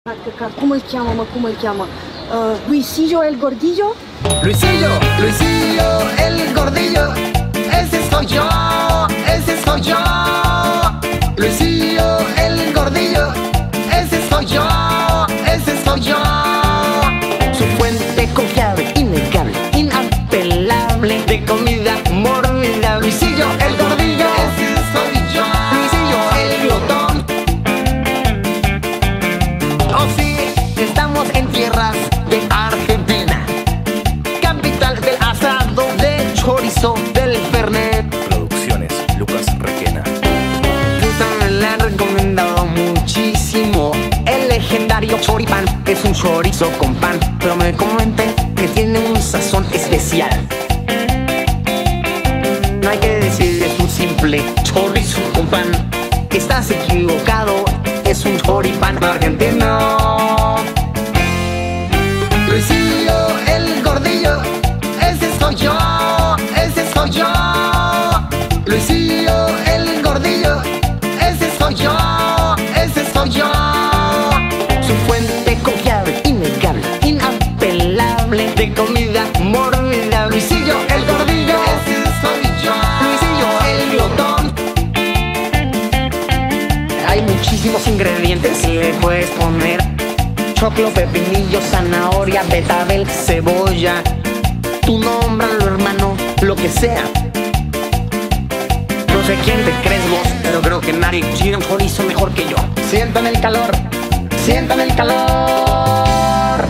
Come si chiama? Luisillo el Gordillo? Luisillo el Gordillo, ese soy yo, ese soy yo. Luisillo el Gordillo, ese soy yo, ese soy yo. Su fuente confiable, innegable, inapelable, de comida mórbida. Luisillo el Gordillo, ese soy yo. Luisillo el Glotón. Oh sí, estamos en tierras de Argentina, capital del asado, del chorizo, del fernet. Producciones Lucas Requena. Esta me la han recomendado muchísimo. El legendario choripán es un chorizo con pan, pero me comenté que tiene un sazón especial. No hay que decir es un simple chorizo con pan. Estás equivocado, es un choripán argentino. Luisillo el Gordillo, ese soy yo, ese soy yo. Luisillo el Gordillo, ese soy yo, ese soy yo. Su fuente confiable, innegable, inapelable, de comida mórbida. Luisillo el Gordillo, ese soy yo. Luisillo el Glotón. Hay muchísimos ingredientes que le puedes poner: choclo, pepinillo, zanahoria, betabel, cebolla. Tú nómbralo, hermano, lo que sea. No sé quién te crees vos, pero creo que nadie tiene un chorizo mejor que yo. Sientan el calor, sientan el calor.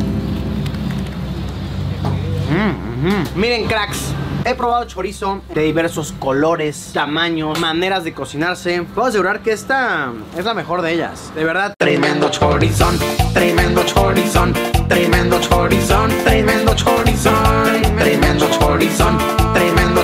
Miren, cracks, he probado chorizo de diversos colores, tamaños, maneras de cocinarse. Puedo asegurar que esta es la mejor de ellas. De verdad, tremendo chorizón, tremendo chorizón, tremendo chorizón, tremendo chorizón, tremendo chorizón, tremendo